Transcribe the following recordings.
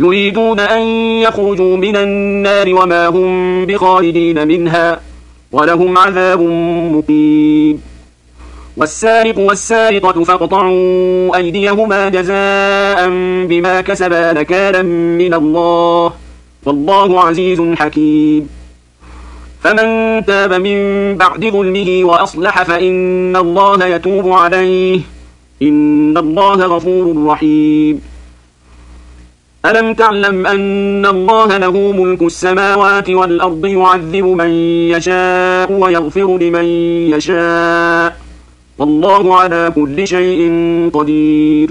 يريدون أن يخرجوا من النار وما هم بخالدين منها ولهم عذاب مقيم. والسارق والسارقة فاقطعوا أيديهما جزاء بما كسبا نكالا من الله والله عزيز حكيم. فمن تاب من بعد ظلمه وأصلح فإن الله يتوب عليه إن الله غفور رحيم. ألم تعلم أن الله له ملك السماوات والأرض يعذب من يشاء ويغفر لمن يشاء والله على كل شيء قدير.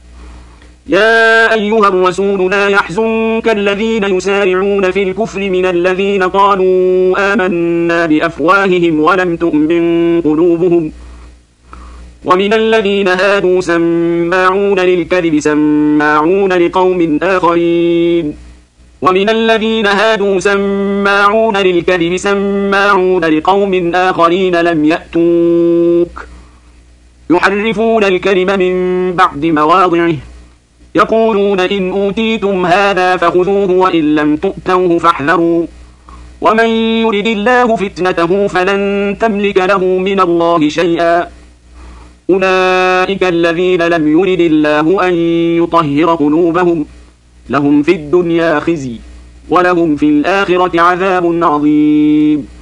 يا أيها الرسول لا يحزنك الذين يسارعون في الكفر من الذين قالوا آمنا بأفواههم ولم تؤمن قلوبهم ومن الذين هادوا سماعون للكذب سماعون لقوم آخرين ومن الذين هادوا سماعون للكذب سماعون لقوم آخرين لم يأتوك يحرفون الكلم من بعد مواضعه يقولون إن أوتيتم هذا فخذوه وإن لم تؤتوه فاحذروا ومن يرد الله فتنته فلن تملك له من الله شيئا أولئك الذين لم يرد الله أن يطهر قلوبهم لهم في الدنيا خزي ولهم في الآخرة عذاب عظيم.